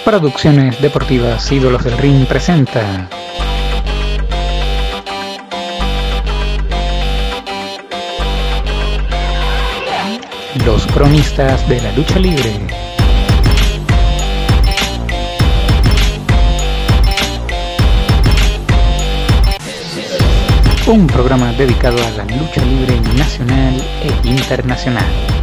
Producciones Deportivas Ídolos del Ring presenta Los Cronistas de la Lucha Libre. Un programa dedicado a la lucha libre nacional e internacional.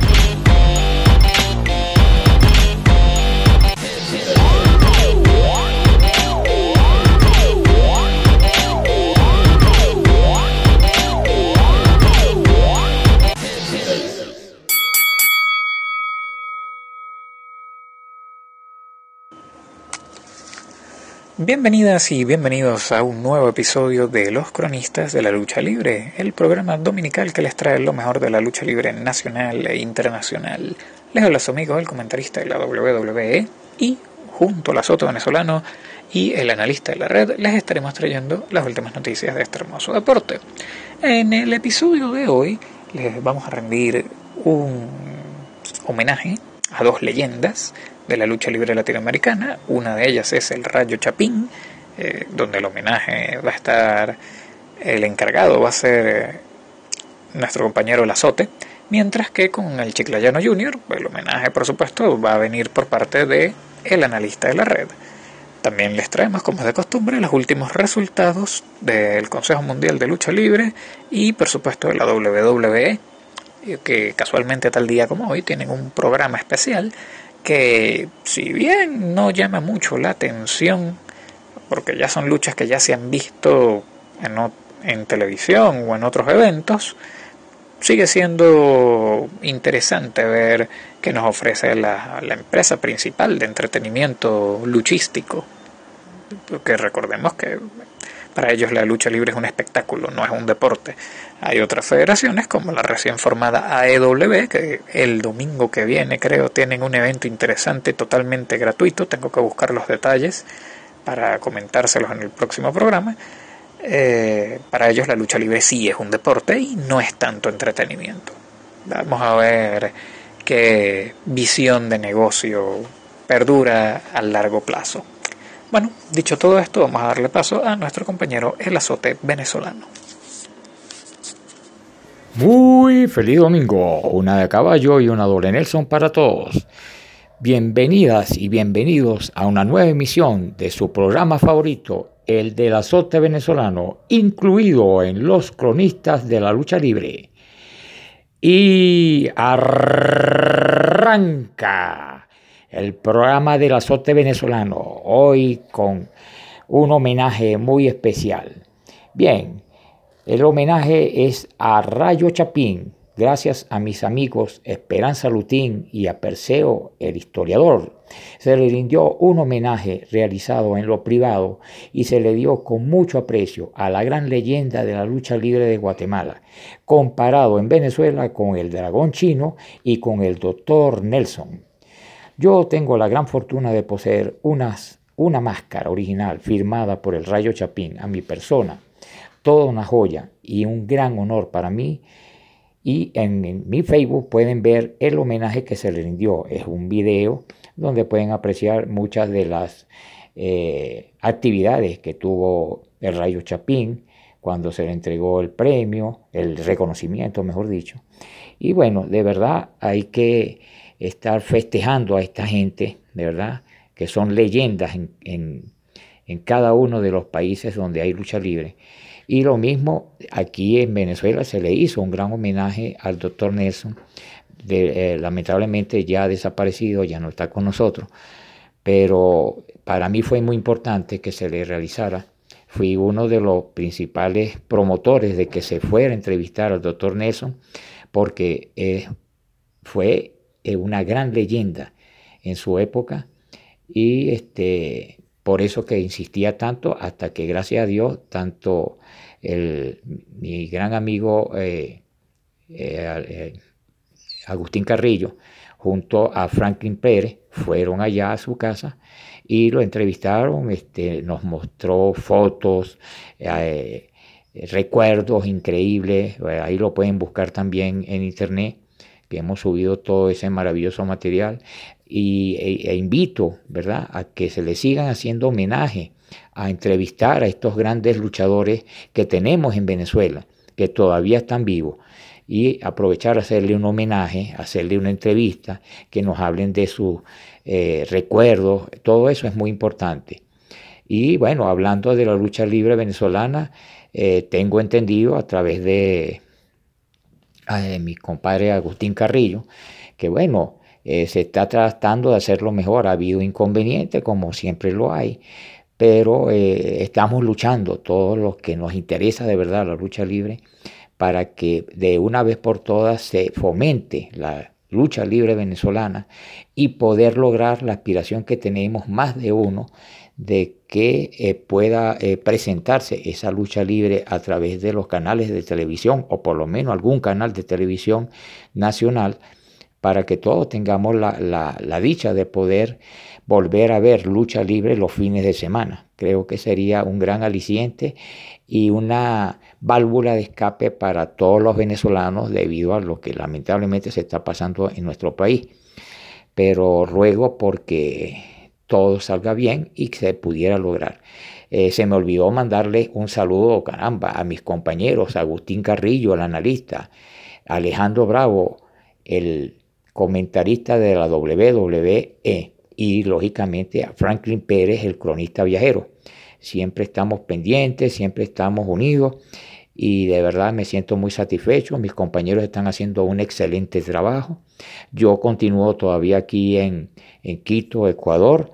Bienvenidas y bienvenidos a un nuevo episodio de Los Cronistas de la Lucha Libre, el programa dominical que les trae lo mejor de la lucha libre nacional e internacional. Les habla su amigo, el comentarista de la WWE, y junto al azote venezolano y el analista de la red, les estaremos trayendo las últimas noticias de este hermoso deporte. En el episodio de hoy les vamos a rendir un homenaje a dos leyendas de la lucha libre latinoamericana. Una de ellas es el Rayo Chapín, donde el homenaje va a estar, el encargado va a ser nuestro compañero El Azote, mientras que con el Chiclayano Jr., el homenaje por supuesto va a venir por parte de el analista de la red. También les traemos, como es de costumbre, los últimos resultados del Consejo Mundial de Lucha Libre y por supuesto de la WWE, que casualmente tal día como hoy tienen un programa especial que, si bien no llama mucho la atención, porque ya son luchas que ya se han visto en televisión o en otros eventos, sigue siendo interesante ver qué nos ofrece la empresa principal de entretenimiento luchístico, porque recordemos que para ellos la lucha libre es un espectáculo, no es un deporte. Hay otras federaciones como la recién formada AEW, que el domingo que viene creo tienen un evento interesante totalmente gratuito. Tengo que buscar los detalles para comentárselos en el próximo programa. Para ellos la lucha libre sí es un deporte y no es tanto entretenimiento. Vamos a ver qué visión de negocio perdura a largo plazo. Bueno, dicho todo esto, vamos a darle paso a nuestro compañero El Azote venezolano. Muy feliz domingo, una de caballo y una doble Nelson para todos. Bienvenidas y bienvenidos a una nueva emisión de su programa favorito, el del Azote venezolano, incluido en Los Cronistas de la Lucha Libre. Y arranca el programa del Azote venezolano, hoy con un homenaje muy especial. Bien, el homenaje es a Rayo Chapín, gracias a mis amigos Esperanza Lutín y a Perseo, el historiador. Se le rindió un homenaje realizado en lo privado y se le dio con mucho aprecio a la gran leyenda de la lucha libre de Guatemala, comparado en Venezuela con el Dragón Chino y con el Dr. Nelson. Yo tengo la gran fortuna de poseer una máscara original firmada por el Rayo Chapín a mi persona, toda una joya y un gran honor para mí. Y en mi Facebook pueden ver el homenaje que se le rindió. Es un video donde pueden apreciar muchas de las actividades que tuvo el Rayo Chapín cuando se le entregó el premio, el reconocimiento, mejor dicho. Y bueno, de verdad hay que estar festejando a esta gente, de verdad, que son leyendas en cada uno de los países donde hay lucha libre. Y lo mismo aquí en Venezuela se le hizo un gran homenaje al Dr. Nelson, lamentablemente ya desaparecido, ya no está con nosotros, pero para mí fue muy importante que se le realizara. Fui uno de los principales promotores de que se fuera a entrevistar al Dr. Nelson, porque fue una gran leyenda en su época y por eso que insistía tanto, hasta que gracias a Dios tanto mi gran amigo Agustín Carrillo junto a Franklin Pérez fueron allá a su casa y lo entrevistaron, nos mostró fotos, recuerdos increíbles. Ahí lo pueden buscar también en internet, que hemos subido todo ese maravilloso material. e invito, ¿verdad?, a que se le sigan haciendo homenaje, a entrevistar a estos grandes luchadores que tenemos en Venezuela, que todavía están vivos, y aprovechar a hacerle un homenaje, hacerle una entrevista, que nos hablen de sus recuerdos. Todo eso es muy importante. Y bueno, hablando de la lucha libre venezolana, tengo entendido a través de mi compadre Agustín Carrillo, que bueno, se está tratando de hacerlo mejor. Ha habido inconvenientes, como siempre lo hay, pero estamos luchando, todos los que nos interesa de verdad la lucha libre, para que de una vez por todas se fomente la lucha libre venezolana y poder lograr la aspiración que tenemos más de uno de que pueda presentarse esa lucha libre a través de los canales de televisión, o por lo menos algún canal de televisión nacional, para que todos tengamos la dicha de poder volver a ver lucha libre los fines de semana. Creo que sería un gran aliciente y una válvula de escape para todos los venezolanos debido a lo que lamentablemente se está pasando en nuestro país. Pero ruego porque todo salga bien y que se pudiera lograr. Se me olvidó mandarle un saludo, caramba, a mis compañeros, Agustín Carrillo, el analista, Alejandro Bravo, el comentarista de la WWE, y lógicamente a Franklin Pérez, el cronista viajero. Siempre estamos pendientes, siempre estamos unidos y de verdad me siento muy satisfecho. Mis compañeros están haciendo un excelente trabajo. Yo continúo todavía aquí en Quito, Ecuador,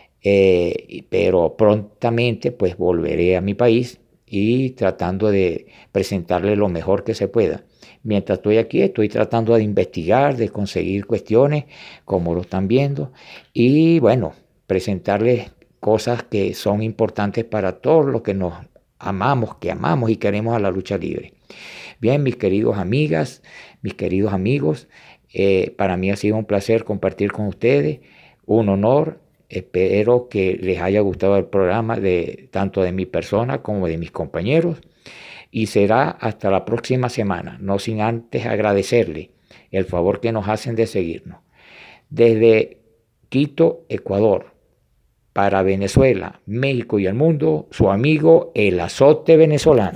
pero prontamente pues volveré a mi país y tratando de presentarle lo mejor que se pueda. Mientras estoy aquí, estoy tratando de investigar, de conseguir cuestiones, como lo están viendo, y bueno, presentarles cosas que son importantes para todos los que nos amamos, que amamos y queremos a la lucha libre. Bien, mis queridos amigas, mis queridos amigos, para mí ha sido un placer compartir con ustedes, un honor. Espero que les haya gustado el programa tanto de mi persona como de mis compañeros. Y será hasta la próxima semana, no sin antes agradecerle el favor que nos hacen de seguirnos. Desde Quito, Ecuador, para Venezuela, México y el mundo, su amigo El Azote Venezolano.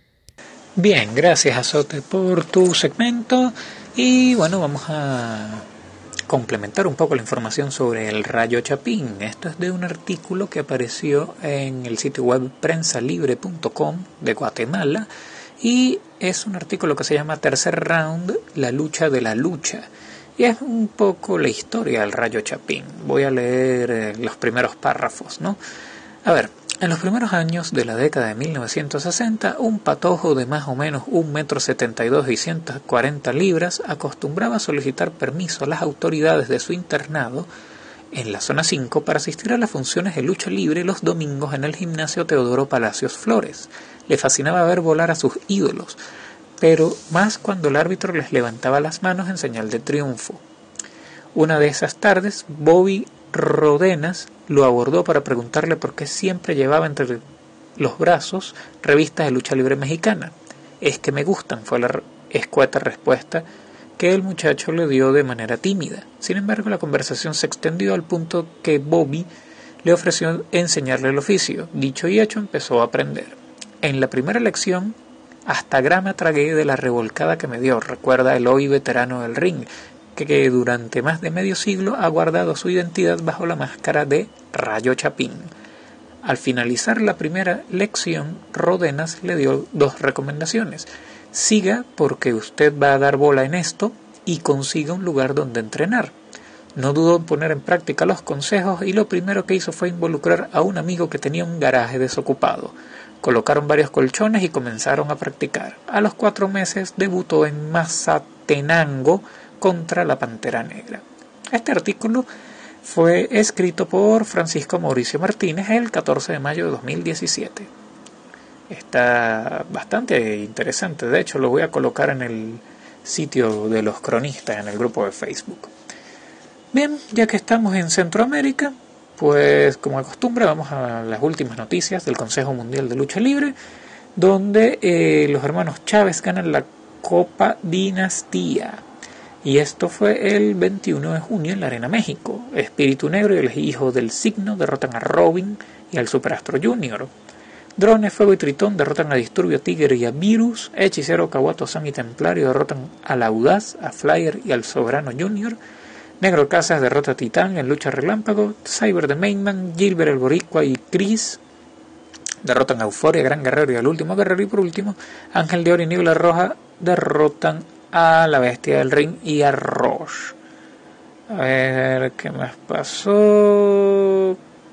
Bien, gracias Azote por tu segmento y bueno, vamos a complementar un poco la información sobre el Rayo Chapín. Esto es de un artículo que apareció en el sitio web prensalibre.com de Guatemala y es un artículo que se llama Tercer Round, la lucha de la lucha. Y es un poco la historia del Rayo Chapín. Voy a leer los primeros párrafos, ¿no? A ver, en los primeros años de la década de 1960, un patojo de más o menos 1,72 m y 140 libras acostumbraba a solicitar permiso a las autoridades de su internado en la zona 5 para asistir a las funciones de lucha libre los domingos en el gimnasio Teodoro Palacios Flores. Le fascinaba ver volar a sus ídolos, pero más cuando el árbitro les levantaba las manos en señal de triunfo. Una de esas tardes, Bobby Rodenas lo abordó para preguntarle por qué siempre llevaba entre los brazos revistas de lucha libre mexicana. Es que me gustan, fue la escueta respuesta que el muchacho le dio de manera tímida. Sin embargo, la conversación se extendió al punto que Bobby le ofreció enseñarle el oficio. Dicho y hecho, empezó a aprender. En la primera lección, hasta grama tragué de la revolcada que me dio, recuerda el hoy veterano del ring, que durante más de medio siglo ha guardado su identidad bajo la máscara de Rayo Chapín. Al finalizar la primera lección, Rodenas le dio 2 recomendaciones. Siga porque usted va a dar bola en esto y consiga un lugar donde entrenar. No dudó en poner en práctica los consejos y lo primero que hizo fue involucrar a un amigo que tenía un garaje desocupado. Colocaron varios colchones y comenzaron a practicar. A los 4 meses debutó en Mazatenango contra la Pantera Negra. Este artículo fue escrito por Francisco Mauricio Martínez el 14 de mayo de 2017. Está bastante interesante, de hecho lo voy a colocar en el sitio de los cronistas, en el grupo de Facebook. Bien, ya que estamos en Centroamérica, pues como de costumbre vamos a las últimas noticias del Consejo Mundial de Lucha Libre, donde los hermanos Chávez ganan la Copa Dinastía. Y esto fue el 21 de junio en la Arena México. Espíritu Negro y los Hijos del Signo derrotan a Robin y al Superastro Junior. Drones, Fuego y Tritón derrotan a Disturbio, Tigre y a Virus. Hechicero, Kawato-san y Templario derrotan al Audaz, a Flyer y al Soberano Junior. Negro Casas derrota a Titán en lucha relámpago. Cyber de Mainman, Gilbert el Boricua y Chris derrotan a Euforia, Gran Guerrero y al Último Guerrero. Y por último, Ángel de Oro y Niebla Roja derrotan a la Bestia del Ring y a Roche. A ver qué más pasó.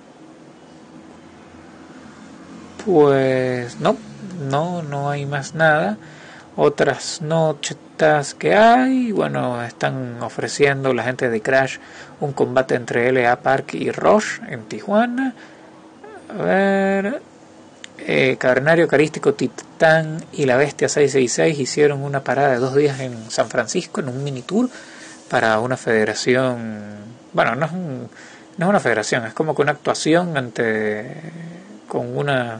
Pues no hay más nada. Otras notas que hay, bueno, están ofreciendo la gente de Crash un combate entre LA Park y Roche en Tijuana. A ver, Cavernario, Carístico, Titán y la Bestia 666 hicieron una parada de 2 días en San Francisco en un mini tour para una federación. Bueno, no es una federación, es como que una actuación con una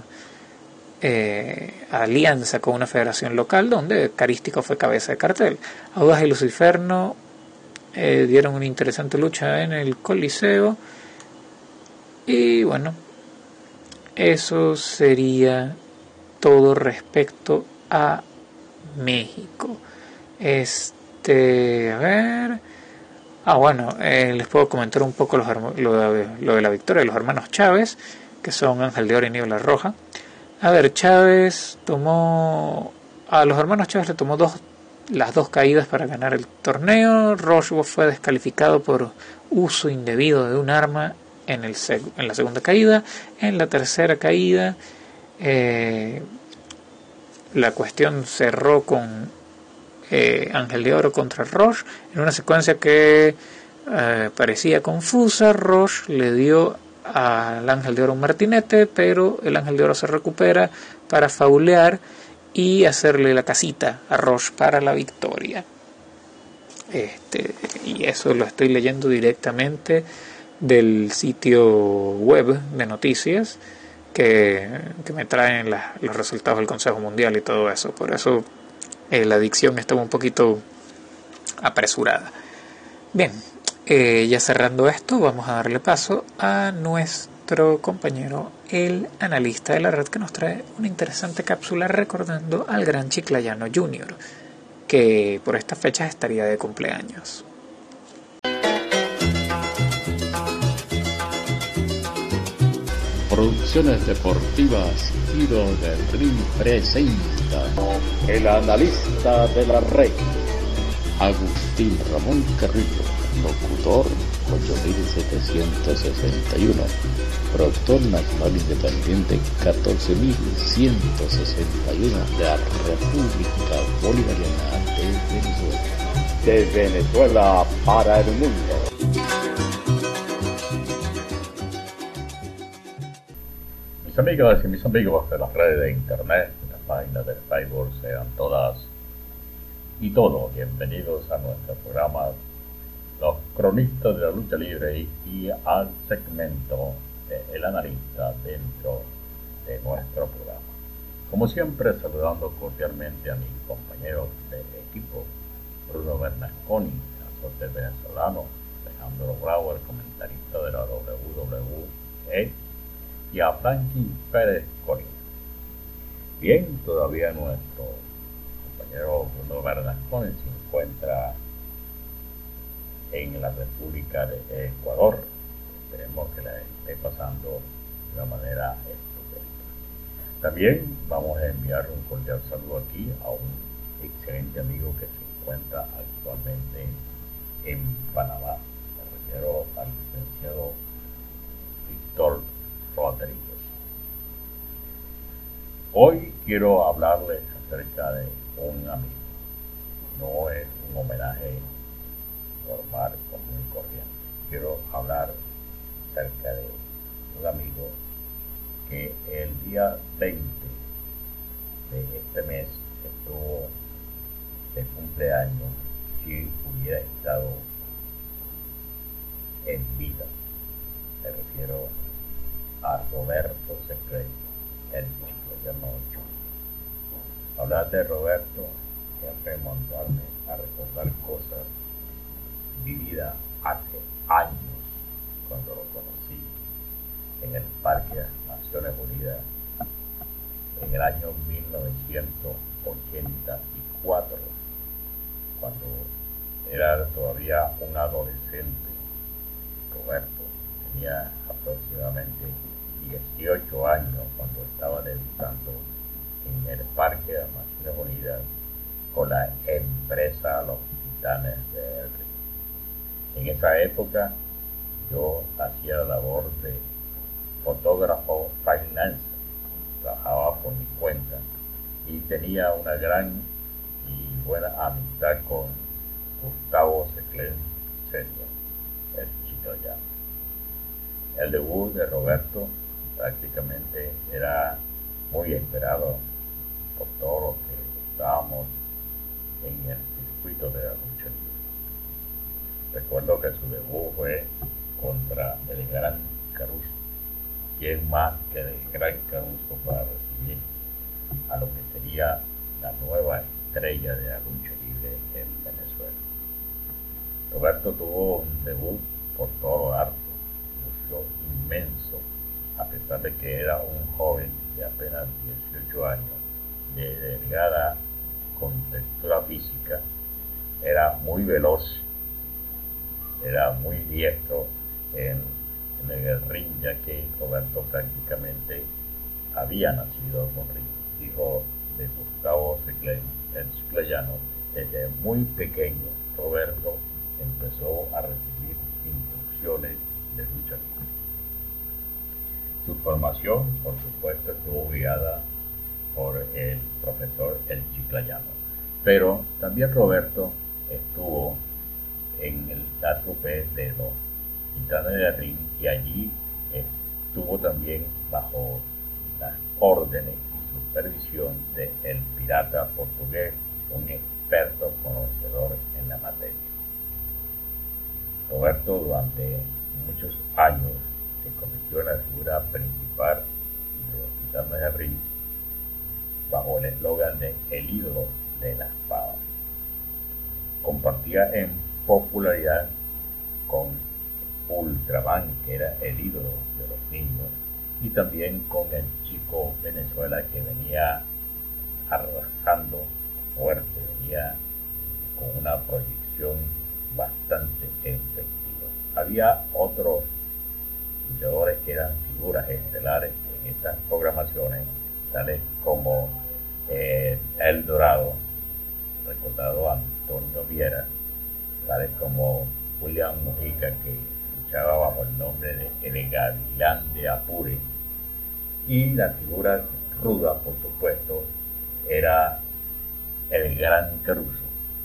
alianza con una federación local donde Carístico fue cabeza de cartel. Audaz y Luciferno dieron una interesante lucha en el Coliseo. Y bueno, eso sería todo respecto a México. A ver. Bueno, les puedo comentar un poco lo de la victoria de los hermanos Chávez, que son Ángel de Oro y Niebla Roja. A ver, a los hermanos Chávez le tomó las 2 caídas para ganar el torneo. Roche fue descalificado por uso indebido de un arma en la segunda caída. En la tercera caída, la cuestión cerró con Ángel de Oro contra Roche en una secuencia que parecía confusa. Roche le dio al Ángel de Oro un martinete, pero el Ángel de Oro se recupera para faulear y hacerle la casita a Roche para la victoria. Y eso lo estoy leyendo directamente del sitio web de noticias que me traen los resultados del Consejo Mundial y todo eso. Por eso la dicción estaba un poquito apresurada. Bien, ya cerrando esto, vamos a darle paso a nuestro compañero, el analista de la red, que nos trae una interesante cápsula recordando al gran Chiclayano Jr., que por estas fechas estaría de cumpleaños. Producciones Deportivas Tiro del Ring presenta el analista de la red, Agustín Ramón Carrillo, locutor 8761, productor nacional independiente 14161 de la República Bolivariana de Venezuela para el mundo. Mis amigas y mis amigos de las redes de internet, de las páginas de Facebook, sean todas y todos bienvenidos a nuestro programa Los Cronistas de la Lucha Libre y al segmento de El Analista dentro de nuestro programa. Como siempre, saludando cordialmente a mis compañeros de equipo, Bruno Bernasconi, azote venezolano, Alejandro Bravo, el comentarista de la WWE, y a Franklin Pérez Corina. Bien, todavía nuestro compañero Bruno Bernasconi se encuentra en la República de Ecuador. Esperemos que la esté pasando de una manera estupenda. También vamos a enviar un cordial saludo aquí a un excelente amigo que se encuentra actualmente en Panamá. Me refiero al licenciado Víctor Rodríguez. Hoy quiero hablarles acerca de un amigo. No es un homenaje normal, común y corriente. Quiero hablar acerca de un amigo que el día 20 de este mes estuvo de cumpleaños si hubiera estado en vida. Me refiero a Roberto Secreto, el Chiclayano 8. Hablar de Roberto es remontarme a recordar cosas mi vida hace años, cuando lo conocí en el Parque de las Naciones Unidas, en el año 1984, cuando era todavía un adolescente. Roberto tenía aproximadamente 18 años cuando estaba debutando en el Parque de las Naciones Unidas con la empresa Los Titanes de El Río. En esa época yo hacía la labor de fotógrafo freelance, trabajaba por mi cuenta y tenía una gran y buena amistad con Gustavo Seclén Senior, el chiclayano. El debut de Roberto prácticamente era muy esperado por todos los que estábamos en el circuito de la lucha libre. Recuerdo que su debut fue contra el Gran Caruso. ¿Quién más que el Gran Caruso para recibir a lo que sería la nueva estrella de la lucha libre en Venezuela? Roberto tuvo un debut por todo harto, lució inmenso, a pesar de que era un joven de apenas 18 años, de delgada contextura física, era muy veloz, era muy diestro en el ring, ya que Roberto prácticamente había nacido con ring. Hijo de Gustavo Seclén, el chiclayano, desde muy pequeño Roberto empezó a recibir instrucciones de lucha libre. Su formación, por supuesto, estuvo guiada por el profesor El Chiclayano, pero también Roberto estuvo en el trupe de los Titanes de Ring y allí estuvo también bajo las órdenes y supervisión de El Pirata Portugués, un experto conocedor en la materia. Roberto durante muchos años se convirtió en la figura principal de los Titanes de Ring bajo el eslogan de El ídolo de la espada. Compartía en popularidad con Ultraman, que era el ídolo de los niños, y también con el Chico Venezuela, que venía arrasando fuerte, venía con una proyección bastante efectiva. Había otros luchadores que eran figuras estelares en estas programaciones, tales como El Dorado, recordado Antonio Viera, tales como William Mujica, que luchaba bajo el nombre de El Gavilán de Apure, y la figura ruda, por supuesto, era el Gran Caruso,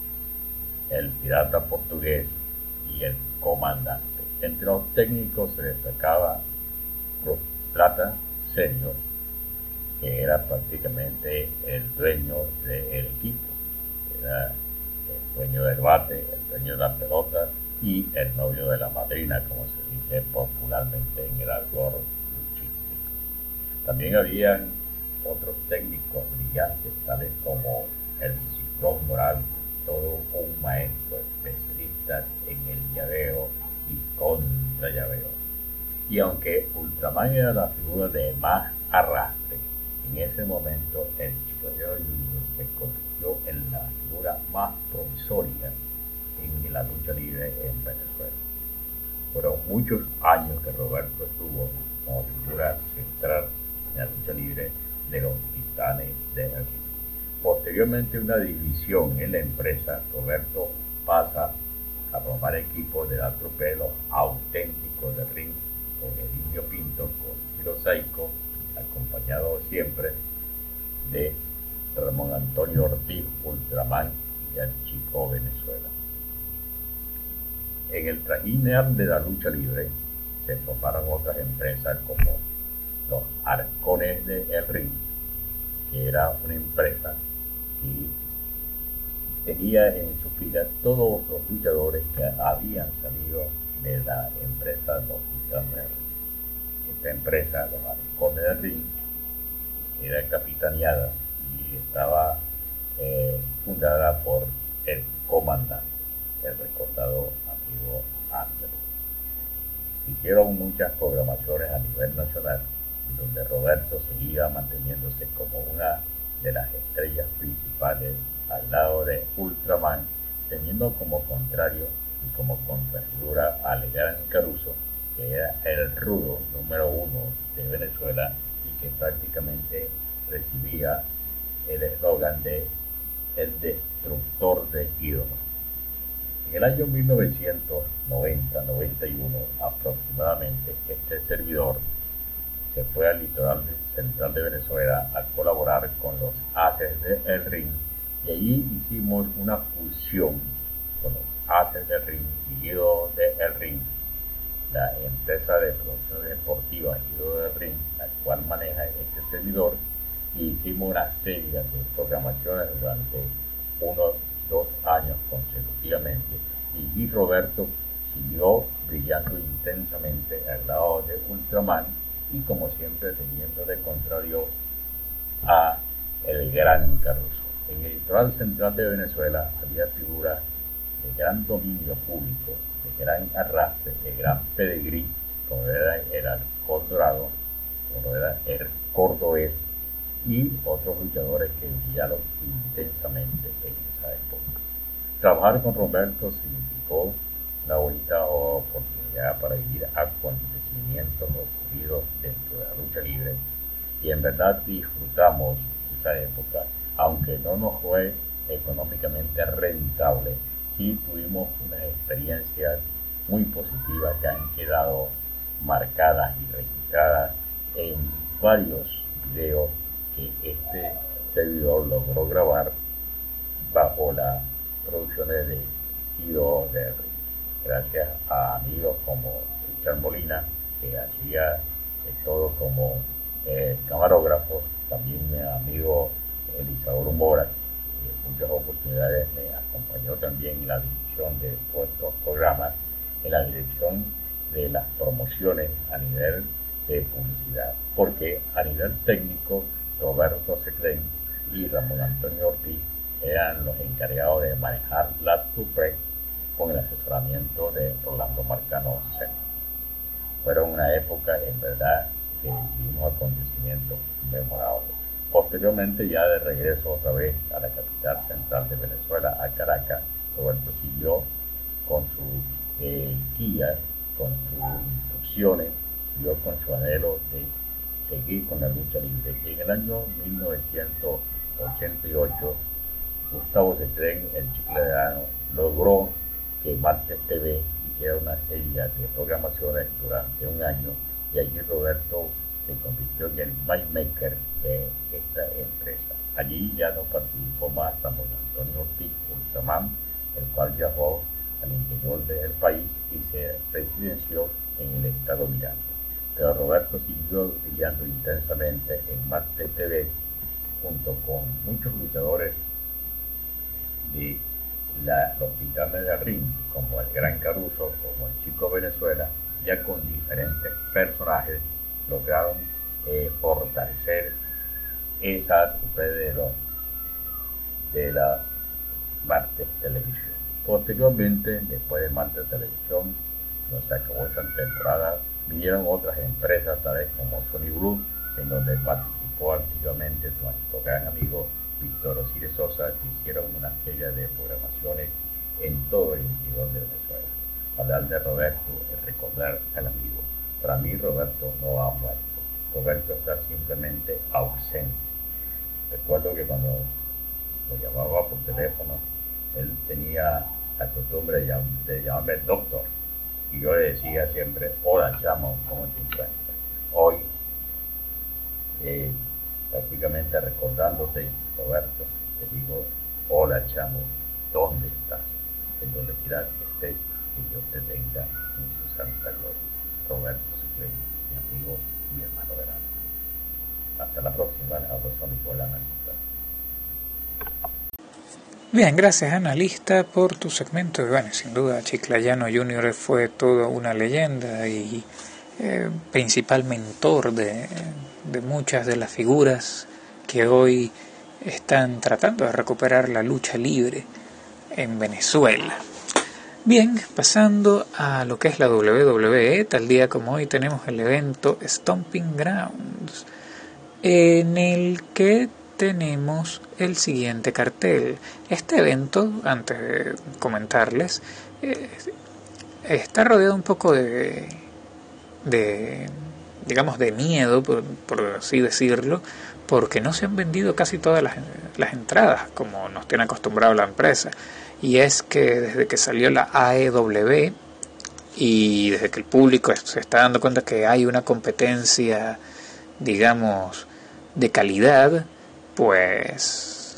el Pirata Portugués y el Comandante. Entre los técnicos se destacaba Cruz Plata Senior, que era prácticamente el dueño del equipo, era el dueño del bate, el dueño de la pelota y el novio de la madrina, como se dice popularmente en el argot luchístico. También habían otros técnicos brillantes, tales como el Ciclón Moral, todo un maestro especialista en el llaveo y contra llaveo. Y aunque Ultraman era la figura de más arrastre, en ese momento el Chiclayano Junior se convirtió en la figura más promisoria en la lucha libre en Venezuela. Fueron muchos años que Roberto estuvo como figura central en la lucha libre de los Titanes de El Río. Posteriormente, una división en la empresa, Roberto pasa a formar equipo de la trupe Los Auténticos del Ring, con el Indio Pinto, con Chiro Saico, acompañado siempre de Ramón Antonio Ortiz, Ultraman y el Chico Venezuela. En el trajinar de la lucha libre se formaron otras empresas como los Arcones de El Ring, que era una empresa que tenía en su fila todos los luchadores que habían salido de la empresa Los Titanes del Ring. Esta empresa, los Arcones del Ring, era capitaneada y estaba fundada por el comandante, el recordado antiguo Andrés. Hicieron muchas programaciones a nivel nacional, donde Roberto seguía manteniéndose como una de las estrellas principales al lado de Ultraman, teniendo como contrario y como contrafigura al gran Caruso, que era el rudo número uno de Venezuela y que prácticamente recibía el eslogan de el destructor de ídolos. En el año 1990-91 aproximadamente, este servidor se fue al litoral central de Venezuela a colaborar con los Haces de El Ring, y allí hicimos una fusión con los Haces del Ring y Guido de El Ring, la empresa de producción deportiva Guido del Ring, la cual maneja este servidor, y hicimos una serie de programaciones durante 2 años consecutivamente, y Roberto siguió brillando intensamente al lado de Ultraman y como siempre teniendo de contrario a el gran Caruso. En el litoral central de Venezuela había figuras de gran dominio público, de gran arrastre, de gran pedigrí, como era el Halcón Dorado, como era el Cordobés, y otros luchadores que brillaron intensamente en esa época. Trabajar con Roberto significó una bonita oportunidad para vivir acontecimientos ocurridos dentro de la lucha libre, y en verdad disfrutamos esa época, aunque no nos fue económicamente rentable. Sí tuvimos unas experiencias muy positivas que han quedado marcadas y registradas en varios videos que este servidor logró grabar bajo las producciones de Guido de Ring. Gracias a amigos como Richard Molina, que hacía todo como camarógrafo, también mi amigo Elisador Mora, que en muchas oportunidades me acompañó también en la dirección de estos programas, en la dirección de las promociones a nivel de publicidad, porque a nivel técnico Roberto Secrén y Ramón Antonio Ortiz eran los encargados de manejar la Tupre con el asesoramiento de Rolando Marcano Sena. Fueron una época en verdad que vivimos acontecimientos memorables. Posteriormente, ya de regreso otra vez a la capital central de Venezuela, a Caracas, Roberto siguió con su guía, con sus instrucciones, siguió con su anhelo de seguir con la lucha libre. Y en el año 1988, Gustavo Secrén, el chicletano, logró que Martes TV hiciera una serie de programaciones durante un año, y allí Roberto se convirtió en el mindmaker de esta empresa. Allí ya no participó más Ramón Antonio Ortiz, Ultraman, el cual viajó al interior del país y se residenció en el estado Miranda. Pero Roberto siguió brillando intensamente en Marte TV junto con muchos luchadores de los Titanes del Ring, como el Gran Caruso, como el Chico Venezuela, ya con diferentes personajes lograron fortalecer esa de la Marte Televisión. Posteriormente, después de Marte Televisión, no se acabó esa temporada, vinieron otras empresas, tales como Sony Blue, en donde participó activamente nuestro gran amigo Víctor Osiris Sosa, que hicieron una serie de programaciones en todo el interior de Venezuela. Hablar de Roberto es recordar al amigo. Para mí Roberto no ha muerto. Roberto está simplemente ausente. Recuerdo que cuando lo llamaba por teléfono, él tenía la costumbre de llamarme doctor. Y yo le decía siempre: hola chamo, ¿cómo te encuentras? Hoy, prácticamente recordándote, Roberto, te digo: hola chamo, ¿dónde estás? En donde quiera que estés, que Dios te tenga en su santa gloria. Roberto Secrén, mi amigo y mi hermano de alma. Hasta la próxima, abrazo Nicolás. Bien, gracias analista por tu segmento. Bueno, sin duda Chiclayano Jr. fue toda una leyenda y principal mentor de muchas de las figuras que hoy están tratando de recuperar la lucha libre en Venezuela. Bien, pasando a lo que es la WWE, tal día como hoy tenemos el evento Stomping Grounds, en el que tenemos el siguiente cartel. Este evento, antes de comentarles, está rodeado un poco de digamos, de miedo, por así decirlo, porque no se han vendido casi todas las entradas, como nos tiene acostumbrado la empresa. Y es que desde que salió la AEW y desde que el público se está dando cuenta que hay una competencia, digamos, de calidad, pues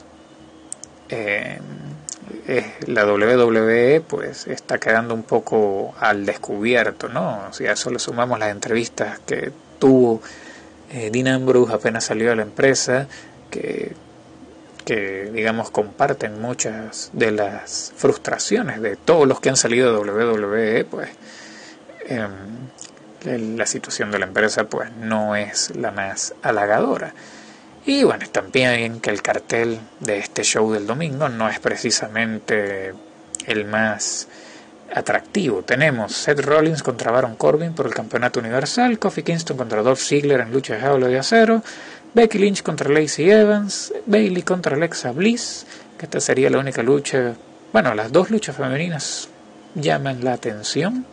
la WWE pues está quedando un poco al descubierto, ¿no? Si a eso le sumamos las entrevistas que tuvo Dean Ambrose apenas salió de la empresa, que digamos comparten muchas de las frustraciones de todos los que han salido de WWE, pues la situación de la empresa pues no es la más halagadora. Y bueno, también que el cartel de este show del domingo no es precisamente el más atractivo. Tenemos Seth Rollins contra Baron Corbin por el campeonato universal, Kofi Kingston contra Dolph Ziggler en lucha de jaula de acero, Becky Lynch contra Lacey Evans, Bayley contra Alexa Bliss, que esta sería la única lucha. Bueno, las dos luchas femeninas llaman la atención,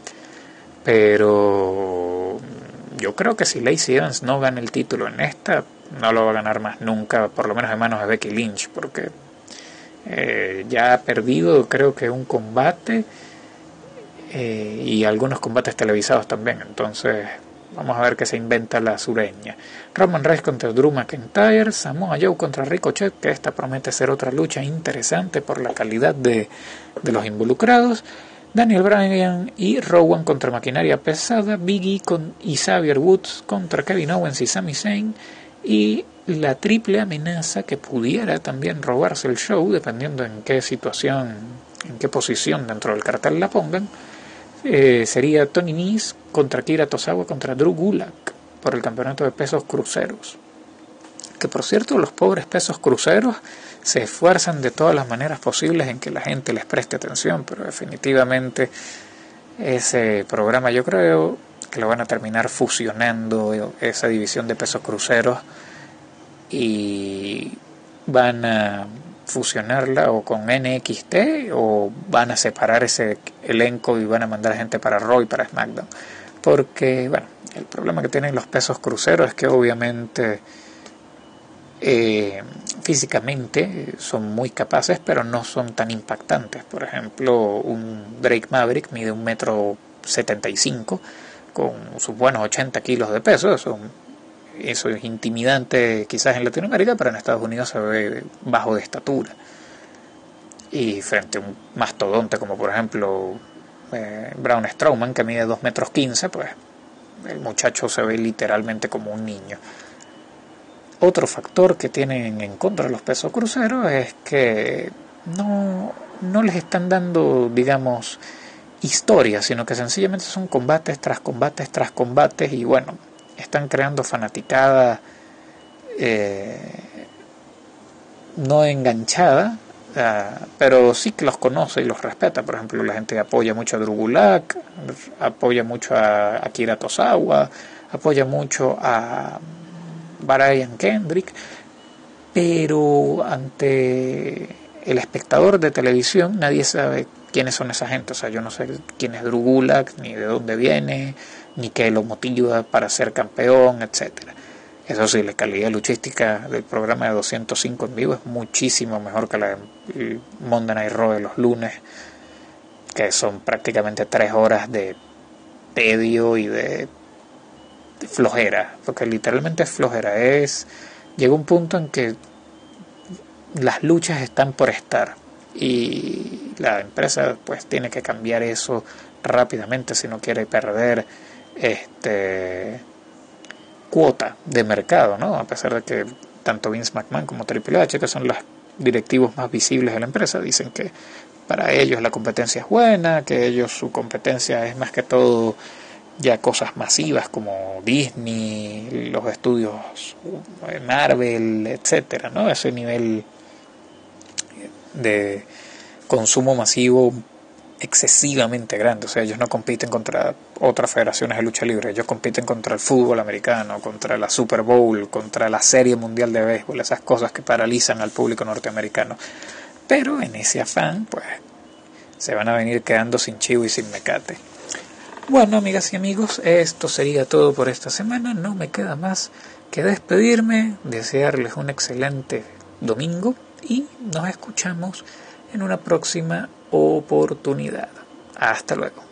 pero yo creo que si Lacey Evans no gana el título en esta, no lo va a ganar más nunca, por lo menos en manos de Becky Lynch, porque ya ha perdido creo que un combate y algunos combates televisados también. Entonces vamos a ver qué se inventa la sureña. Roman Reigns contra Drew McIntyre, Samoa Joe contra Ricochet, que esta promete ser otra lucha interesante por la calidad de los involucrados. Daniel Bryan y Rowan contra maquinaria pesada, Big E y Xavier Woods contra Kevin Owens y Sami Zayn, y la triple amenaza que pudiera también robarse el show, dependiendo en qué situación, en qué posición dentro del cartel la pongan, sería Tony Nese contra Akira Tozawa contra Drew Gulak por el campeonato de pesos cruceros. Que por cierto, los pobres pesos cruceros se esfuerzan de todas las maneras posibles en que la gente les preste atención, pero definitivamente ese programa yo creo que lo van a terminar fusionando, esa división de pesos cruceros, y van a fusionarla o con NXT o van a separar ese elenco y van a mandar gente para Raw y para SmackDown, porque bueno, el problema que tienen los pesos cruceros es que obviamente físicamente son muy capaces, pero no son tan impactantes. Por ejemplo, un Drake Maverick mide 1,75 m con sus buenos 80 kilos de peso. Eso es intimidante quizás en Latinoamérica, pero en Estados Unidos se ve bajo de estatura. Y frente a un mastodonte como por ejemplo Braun Strowman, que mide 2,15 m, pues el muchacho se ve literalmente como un niño. Otro factor que tienen en contra los pesos cruceros es que no les están dando, digamos, historia, sino que sencillamente son combates tras combates tras combates, y bueno, están creando fanaticada no enganchada, pero sí que los conoce y los respeta. Por ejemplo, la gente apoya mucho a Drew Gulak, apoya mucho a Akira Tozawa, apoya mucho a Brian Kendrick, pero ante el espectador de televisión nadie sabe quiénes son esa gente. O sea, yo no sé quién es Drew Gulak, ni de dónde viene, ni qué lo motiva para ser campeón, etcétera. Eso sí, la calidad luchística del programa de 205 en vivo es muchísimo mejor que la de Monday Night Raw de los lunes, que son prácticamente 3 horas de tedio y de flojera, porque literalmente es flojera. Llega un punto en que las luchas están por estar y la empresa pues tiene que cambiar eso rápidamente si no quiere perder cuota de mercado, ¿no? A pesar de que tanto Vince McMahon como Triple H, que son los directivos más visibles de la empresa, dicen que para ellos la competencia es buena, que ellos su competencia es más que todo ya cosas masivas como Disney, los estudios Marvel, etcétera, ¿no? Ese nivel de consumo masivo excesivamente grande. O sea, ellos no compiten contra otras federaciones de lucha libre, ellos compiten contra el fútbol americano, contra la Super Bowl, contra la Serie Mundial de Béisbol, esas cosas que paralizan al público norteamericano. Pero en ese afán, pues, se van a venir quedando sin chivo y sin mecate. Bueno, amigas y amigos, esto sería todo por esta semana. No me queda más que despedirme, desearles un excelente domingo y nos escuchamos en una próxima oportunidad. Hasta luego.